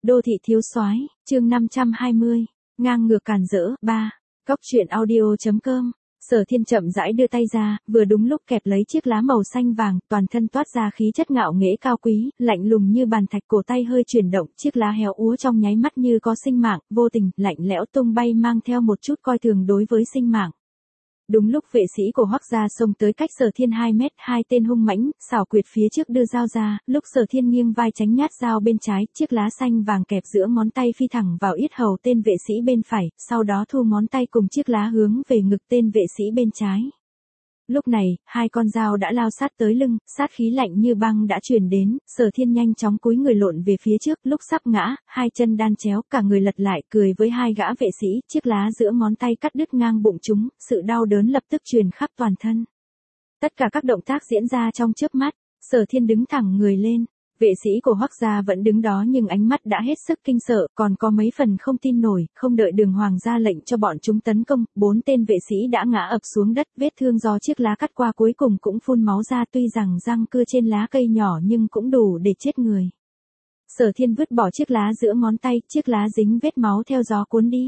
Đô thị thiếu soái, chương 520, ngang ngược càn rỡ, 3. Cóc truyện audio.com. Sở Thiên chậm rãi đưa tay ra, vừa đúng lúc kẹp lấy chiếc lá màu xanh vàng, toàn thân toát ra khí chất ngạo nghễ cao quý, lạnh lùng như bàn thạch, cổ tay hơi chuyển động, chiếc lá héo úa trong nháy mắt như có sinh mạng, vô tình, lạnh lẽo tung bay mang theo một chút coi thường đối với sinh mạng. Đúng lúc vệ sĩ của Hoắc gia xông tới cách Sở Thiên 2 mét, hai tên hung mãnh, xảo quyệt phía trước đưa dao ra, lúc Sở Thiên nghiêng vai tránh nhát dao bên trái, chiếc lá xanh vàng kẹp giữa ngón tay phi thẳng vào yết hầu tên vệ sĩ bên phải, sau đó thu ngón tay cùng chiếc lá hướng về ngực tên vệ sĩ bên trái. Lúc này, hai con dao đã lao sát tới lưng, sát khí lạnh như băng đã truyền đến, Sở Thiên nhanh chóng cúi người lộn về phía trước, lúc sắp ngã, hai chân đan chéo, cả người lật lại, cười với hai gã vệ sĩ, chiếc lá giữa ngón tay cắt đứt ngang bụng chúng, sự đau đớn lập tức truyền khắp toàn thân. Tất cả các động tác diễn ra trong chớp mắt, Sở Thiên đứng thẳng người lên. Vệ sĩ của Hoắc gia vẫn đứng đó nhưng ánh mắt đã hết sức kinh sợ, còn có mấy phần không tin nổi, không đợi Đường Hoàng ra lệnh cho bọn chúng tấn công, 4 tên vệ sĩ đã ngã ập xuống đất, vết thương do chiếc lá cắt qua cuối cùng cũng phun máu ra, tuy rằng răng cưa trên lá cây nhỏ nhưng cũng đủ để chết người. Sở Thiên vứt bỏ chiếc lá giữa ngón tay, chiếc lá dính vết máu theo gió cuốn đi.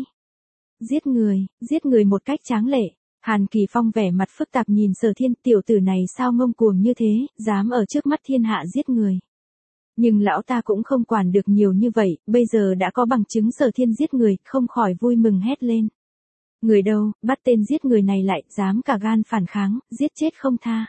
Giết người một cách tráng lệ. Hàn Kỳ Phong vẻ mặt phức tạp nhìn Sở Thiên, tiểu tử này sao ngông cuồng như thế, dám ở trước mắt thiên hạ giết người. Nhưng lão ta cũng không quản được nhiều như vậy, bây giờ đã có bằng chứng Sở Thiên giết người, không khỏi vui mừng hét lên. Người đâu, bắt tên giết người này lại, dám cả gan phản kháng, giết chết không tha.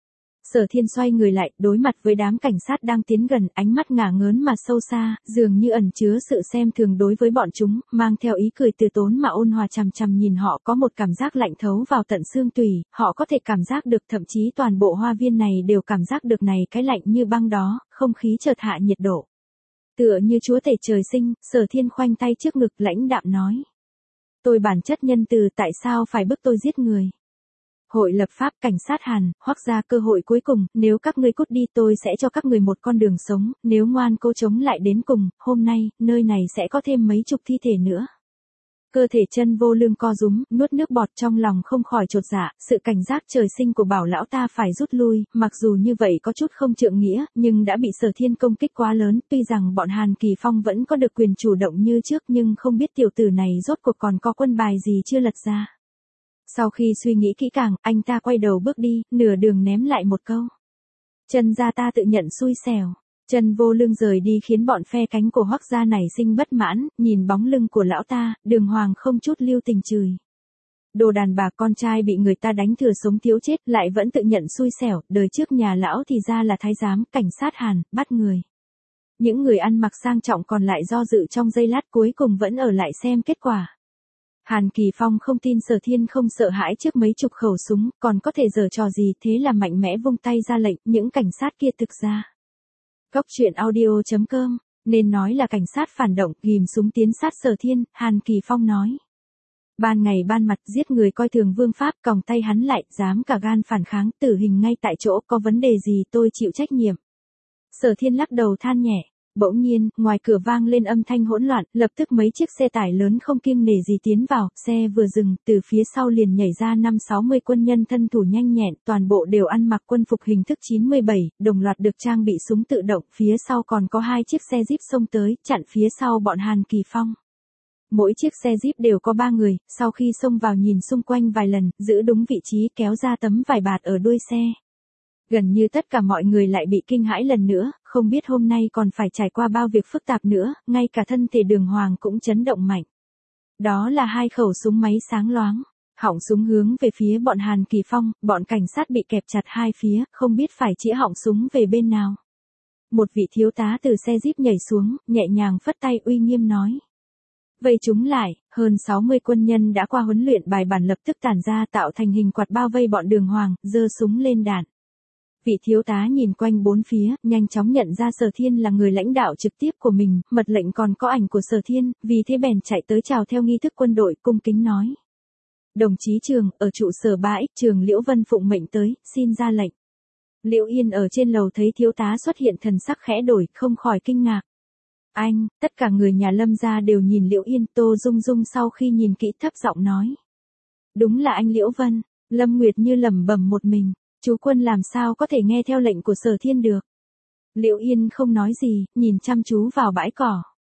Sở Thiên xoay người lại, đối mặt với đám cảnh sát đang tiến gần, ánh mắt ngả ngớn mà sâu xa, dường như ẩn chứa sự xem thường đối với bọn chúng, mang theo ý cười từ tốn mà ôn hòa chằm chằm nhìn họ, có một cảm giác lạnh thấu vào tận xương tủy, họ có thể cảm giác được, thậm chí toàn bộ hoa viên này đều cảm giác được này, cái lạnh như băng đó, không khí chợt hạ nhiệt độ. Tựa như chúa tể trời sinh, Sở Thiên khoanh tay trước ngực lãnh đạm nói. Tôi bản chất nhân từ, tại sao phải bức tôi giết người? Hội lập pháp, cảnh sát Hàn, Hoắc gia, cơ hội cuối cùng, nếu các ngươi cút đi tôi sẽ cho các người một con đường sống, nếu ngoan cố chống lại đến cùng, hôm nay, nơi này sẽ có thêm mấy chục thi thể nữa. Cơ thể Chân Vô Lương co rúm, nuốt nước bọt, trong lòng không khỏi chột dạ, sự cảnh giác trời sinh của bảo lão ta phải rút lui, mặc dù như vậy có chút không trượng nghĩa, nhưng đã bị Sở Thiên công kích quá lớn, tuy rằng bọn Hàn Kỳ Phong vẫn có được quyền chủ động như trước nhưng không biết tiểu tử này rốt cuộc còn có quân bài gì chưa lật ra. Sau khi suy nghĩ kỹ càng, anh ta quay đầu bước đi, nửa đường ném lại một câu. Chân gia ta tự nhận xui xẻo. Chân Vô Lương rời đi khiến bọn phe cánh của Hoắc gia nảy sinh bất mãn, nhìn bóng lưng của lão ta, Đường Hoàng không chút lưu tình chửi. Đồ đàn bà, con trai bị người ta đánh thừa sống thiếu chết, lại vẫn tự nhận xui xẻo, đời trước nhà lão thì ra là thái giám, cảnh sát Hàn, bắt người. Những người ăn mặc sang trọng còn lại do dự trong giây lát, cuối cùng vẫn ở lại xem kết quả. Hàn Kỳ Phong không tin Sở Thiên không sợ hãi trước mấy chục khẩu súng, còn có thể giở trò gì, thế là mạnh mẽ vung tay ra lệnh, những cảnh sát kia thực ra. Cóc truyện audio.com, nên nói là cảnh sát phản động, ghim súng tiến sát Sở Thiên, Hàn Kỳ Phong nói. Ban ngày ban mặt giết người coi thường vương pháp, còng tay hắn lại, dám cả gan phản kháng, tử hình ngay tại chỗ, có vấn đề gì tôi chịu trách nhiệm. Sở Thiên lắc đầu than nhẹ. Bỗng nhiên, ngoài cửa vang lên âm thanh hỗn loạn, lập tức mấy chiếc xe tải lớn không kiêng nể gì tiến vào, xe vừa dừng, từ phía sau liền nhảy ra 5-60 quân nhân thân thủ nhanh nhẹn, toàn bộ đều ăn mặc quân phục hình thức 97, đồng loạt được trang bị súng tự động, phía sau còn có 2 chiếc xe Jeep xông tới, chặn phía sau bọn Hàn Kỳ Phong. Mỗi chiếc xe Jeep đều có 3 người, sau khi xông vào nhìn xung quanh vài lần, giữ đúng vị trí kéo ra tấm vải bạt ở đuôi xe. Gần như tất cả mọi người lại bị kinh hãi lần nữa, không biết hôm nay còn phải trải qua bao việc phức tạp nữa, ngay cả thân thể Đường Hoàng cũng chấn động mạnh. Đó là 2 khẩu súng máy sáng loáng, họng súng hướng về phía bọn Hàn Kỳ Phong, bọn cảnh sát bị kẹp chặt hai phía, không biết phải chĩa họng súng về bên nào. Một vị thiếu tá từ xe Jeep nhảy xuống, nhẹ nhàng phất tay uy nghiêm nói. Vây chúng lại, hơn 60 quân nhân đã qua huấn luyện bài bản lập tức tản ra tạo thành hình quạt bao vây bọn Đường Hoàng, giơ súng lên đạn. Vị thiếu tá nhìn quanh bốn phía, nhanh chóng nhận ra Sở Thiên là người lãnh đạo trực tiếp của mình, mật lệnh còn có ảnh của Sở Thiên, vì thế bèn chạy tới chào theo nghi thức quân đội, cung kính nói. Đồng chí Trường, ở trụ sở 3X Trường Liễu Vân phụng mệnh tới, xin ra lệnh. Liễu Yên ở trên lầu thấy thiếu tá xuất hiện thần sắc khẽ đổi, không khỏi kinh ngạc. Anh, tất cả người nhà Lâm gia đều nhìn Liễu Yên, Tô Dung Dung sau khi nhìn kỹ thấp giọng nói. Đúng là anh Liễu Vân, Lâm Nguyệt như lẩm bẩm một mình. Chú Quân làm sao có thể nghe theo lệnh của Sở Thiên được. Liễu Yên không nói gì, nhìn chăm chú vào bãi cỏ.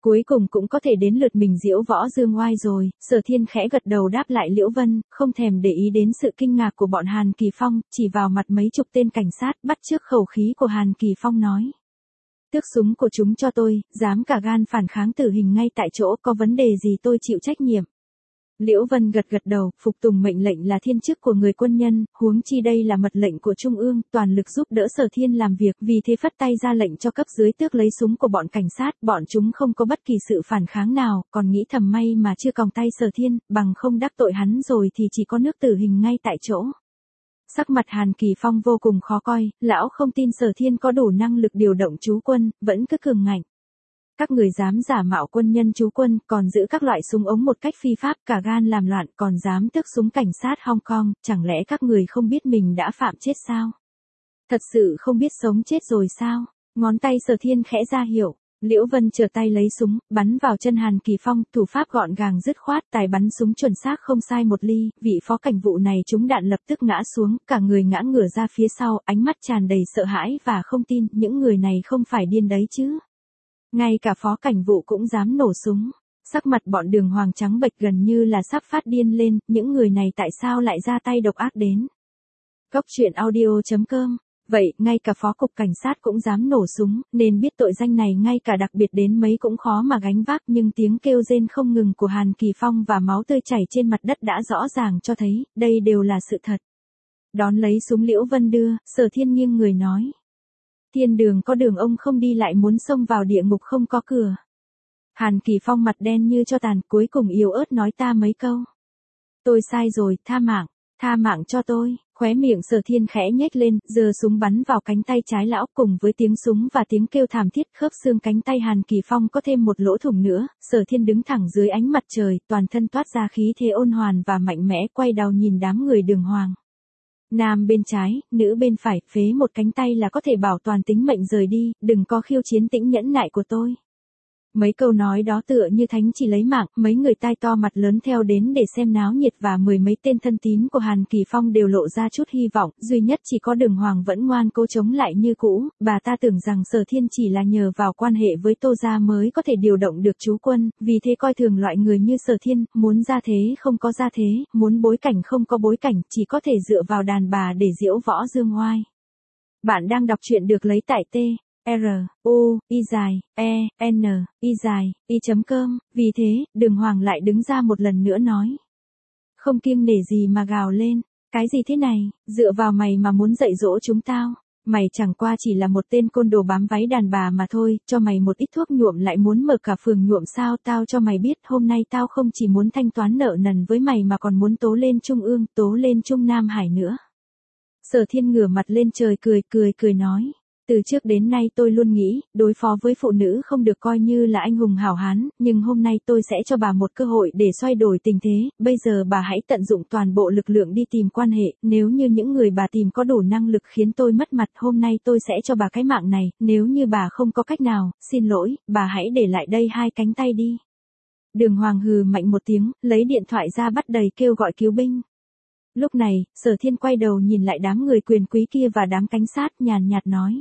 Cuối cùng cũng có thể đến lượt mình diễu võ dương oai rồi, Sở Thiên khẽ gật đầu đáp lại Liễu Vân, không thèm để ý đến sự kinh ngạc của bọn Hàn Kỳ Phong, chỉ vào mặt mấy chục tên cảnh sát, bắt chước khẩu khí của Hàn Kỳ Phong nói. Tước súng của chúng cho tôi, dám cả gan phản kháng tử hình ngay tại chỗ, có vấn đề gì tôi chịu trách nhiệm. Liễu Vân gật gật đầu, phục tùng mệnh lệnh là thiên chức của người quân nhân, huống chi đây là mật lệnh của Trung ương, toàn lực giúp đỡ Sở Thiên làm việc, vì thế phất tay ra lệnh cho cấp dưới tước lấy súng của bọn cảnh sát, bọn chúng không có bất kỳ sự phản kháng nào, còn nghĩ thầm may mà chưa còng tay Sở Thiên, bằng không đắc tội hắn rồi thì chỉ có nước tử hình ngay tại chỗ. Sắc mặt Hàn Kỳ Phong vô cùng khó coi, lão không tin Sở Thiên có đủ năng lực điều động trú quân, vẫn cứ cường ngạnh. Các người dám giả mạo quân nhân trú quân, còn giữ các loại súng ống một cách phi pháp, cả gan làm loạn, còn dám tước súng cảnh sát Hong Kong, chẳng lẽ các người không biết mình đã phạm chết sao? Thật sự không biết sống chết rồi sao? Ngón tay Sở Thiên khẽ ra hiệu, Liễu Vân trở tay lấy súng, bắn vào chân Hàn Kỳ Phong, thủ pháp gọn gàng dứt khoát, tài bắn súng chuẩn xác không sai một ly, vị phó cảnh vụ này trúng đạn lập tức ngã xuống, cả người ngã ngửa ra phía sau, ánh mắt tràn đầy sợ hãi và không tin, những người này không phải điên đấy chứ. Ngay cả phó cảnh vụ cũng dám nổ súng. Sắc mặt bọn Đường Hoàng trắng bệch gần như là sắp phát điên lên, những người này tại sao lại ra tay độc ác đến. Cốc truyện audio.com. Vậy, ngay cả phó cục cảnh sát cũng dám nổ súng, nên biết tội danh này ngay cả đặc biệt đến mấy cũng khó mà gánh vác, nhưng tiếng kêu rên không ngừng của Hàn Kỳ Phong và máu tươi chảy trên mặt đất đã rõ ràng cho thấy, đây đều là sự thật. Đón lấy súng Liễu Vân đưa, Sở Thiên nghiêng người nói. Thiên đường có đường ông không đi lại muốn xông vào địa ngục không có cửa. Hàn Kỳ Phong mặt đen như cho tàn, cuối cùng yếu ớt nói ta mấy câu. Tôi sai rồi, tha mạng cho tôi. Khóe miệng Sở Thiên khẽ nhếch lên, giơ súng bắn vào cánh tay trái lão, cùng với tiếng súng và tiếng kêu thảm thiết, khớp xương cánh tay Hàn Kỳ Phong có thêm một lỗ thủng nữa. Sở Thiên đứng thẳng dưới ánh mặt trời, toàn thân toát ra khí thế ôn hoàn và mạnh mẽ, quay đầu nhìn đám người Đường Hoàng. Nam bên trái, nữ bên phải, phế một cánh tay là có thể bảo toàn tính mệnh rời đi, đừng có khiêu chiến tĩnh nhẫn nại của tôi. Mấy câu nói đó tựa như thánh chỉ lấy mạng, mấy người tai to mặt lớn theo đến để xem náo nhiệt và mười mấy tên thân tín của Hàn Kỳ Phong đều lộ ra chút hy vọng, duy nhất chỉ có Đường Hoàng vẫn ngoan cố chống lại như cũ, bà ta tưởng rằng Sở Thiên chỉ là nhờ vào quan hệ với Tô Gia mới có thể điều động được trú quân, vì thế coi thường loại người như Sở Thiên, muốn ra thế không có ra thế, muốn bối cảnh không có bối cảnh, chỉ có thể dựa vào đàn bà để diễu võ dương oai. Bạn đang đọc truyện được lấy tại TRUIZAI.com, vì thế, Đường Hoàng lại đứng ra một lần nữa nói. Không kiêng nể gì mà gào lên, cái gì thế này, dựa vào mày mà muốn dạy dỗ chúng tao, mày chẳng qua chỉ là một tên côn đồ bám váy đàn bà mà thôi, cho mày một ít thuốc nhuộm lại muốn mở cả phường nhuộm sao, tao cho mày biết, hôm nay tao không chỉ muốn thanh toán nợ nần với mày mà còn muốn tố lên Trung ương, tố lên Trung Nam Hải nữa. Sở Thiên ngửa mặt lên trời cười nói. Từ trước đến nay tôi luôn nghĩ, đối phó với phụ nữ không được coi như là anh hùng hảo hán, nhưng hôm nay tôi sẽ cho bà một cơ hội để xoay đổi tình thế, bây giờ bà hãy tận dụng toàn bộ lực lượng đi tìm quan hệ, nếu như những người bà tìm có đủ năng lực khiến tôi mất mặt, hôm nay tôi sẽ cho bà cái mạng này, nếu như bà không có cách nào, xin lỗi, bà hãy để lại đây hai cánh tay đi. Đường Hoàng hừ mạnh một tiếng, lấy điện thoại ra bắt đầy kêu gọi cứu binh. Lúc này, Sở Thiên quay đầu nhìn lại đám người quyền quý kia và đám cảnh sát, nhàn nhạt nói.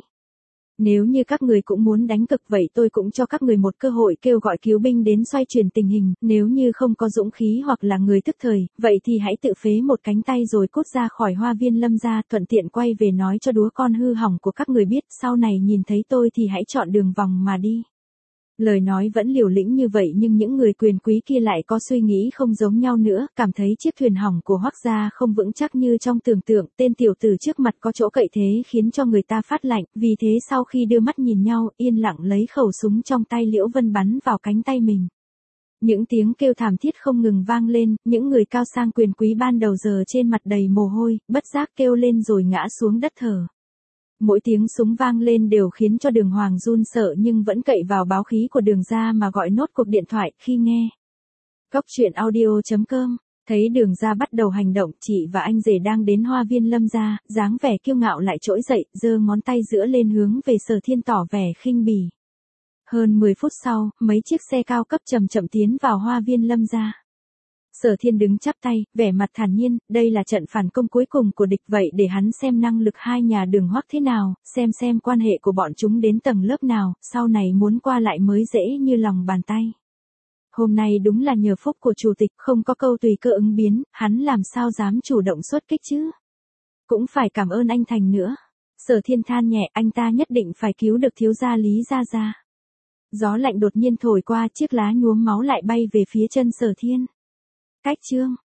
Nếu như các người cũng muốn đánh cực vậy tôi cũng cho các người một cơ hội kêu gọi cứu binh đến xoay chuyển tình hình, nếu như không có dũng khí hoặc là người tức thời, vậy thì hãy tự phế một cánh tay rồi cút ra khỏi Hoa Viên Lâm gia, thuận tiện quay về nói cho đúa con hư hỏng của các người biết, sau này nhìn thấy tôi thì hãy chọn đường vòng mà đi. Lời nói vẫn liều lĩnh như vậy nhưng những người quyền quý kia lại có suy nghĩ không giống nhau nữa, cảm thấy chiếc thuyền hỏng của Hoắc gia không vững chắc như trong tưởng tượng, tên tiểu tử trước mặt có chỗ cậy thế khiến cho người ta phát lạnh, vì thế sau khi đưa mắt nhìn nhau, yên lặng lấy khẩu súng trong tay Liễu Vân bắn vào cánh tay mình. Những tiếng kêu thảm thiết không ngừng vang lên, những người cao sang quyền quý ban đầu giờ trên mặt đầy mồ hôi, bất giác kêu lên rồi ngã xuống đất thở. Mỗi tiếng súng vang lên đều khiến cho Đường Hoàng run sợ nhưng vẫn cậy vào báo khí của Đường gia mà gọi nốt cuộc điện thoại khi nghe. Cốc truyện audio.com, thấy Đường gia bắt đầu hành động, chị và anh rể đang đến Hoa Viên Lâm gia, dáng vẻ kiêu ngạo lại trỗi dậy, giơ ngón tay giữa lên hướng về Sở Thiên tỏ vẻ khinh bỉ. Hơn 10 phút sau, mấy chiếc xe cao cấp chậm chậm tiến vào Hoa Viên Lâm gia. Sở Thiên đứng chắp tay, vẻ mặt thản nhiên, đây là trận phản công cuối cùng của địch vậy để hắn xem năng lực hai nhà Đường Hoắc thế nào, xem quan hệ của bọn chúng đến tầng lớp nào, sau này muốn qua lại mới dễ như lòng bàn tay. Hôm nay đúng là nhờ phúc của chủ tịch, không có câu tùy cơ ứng biến, hắn làm sao dám chủ động xuất kích chứ. Cũng phải cảm ơn anh Thành nữa. Sở Thiên than nhẹ, anh ta nhất định phải cứu được thiếu gia Lý gia gia. Gió lạnh đột nhiên thổi qua, chiếc lá nhuốm máu lại bay về phía chân Sở Thiên. Cách chương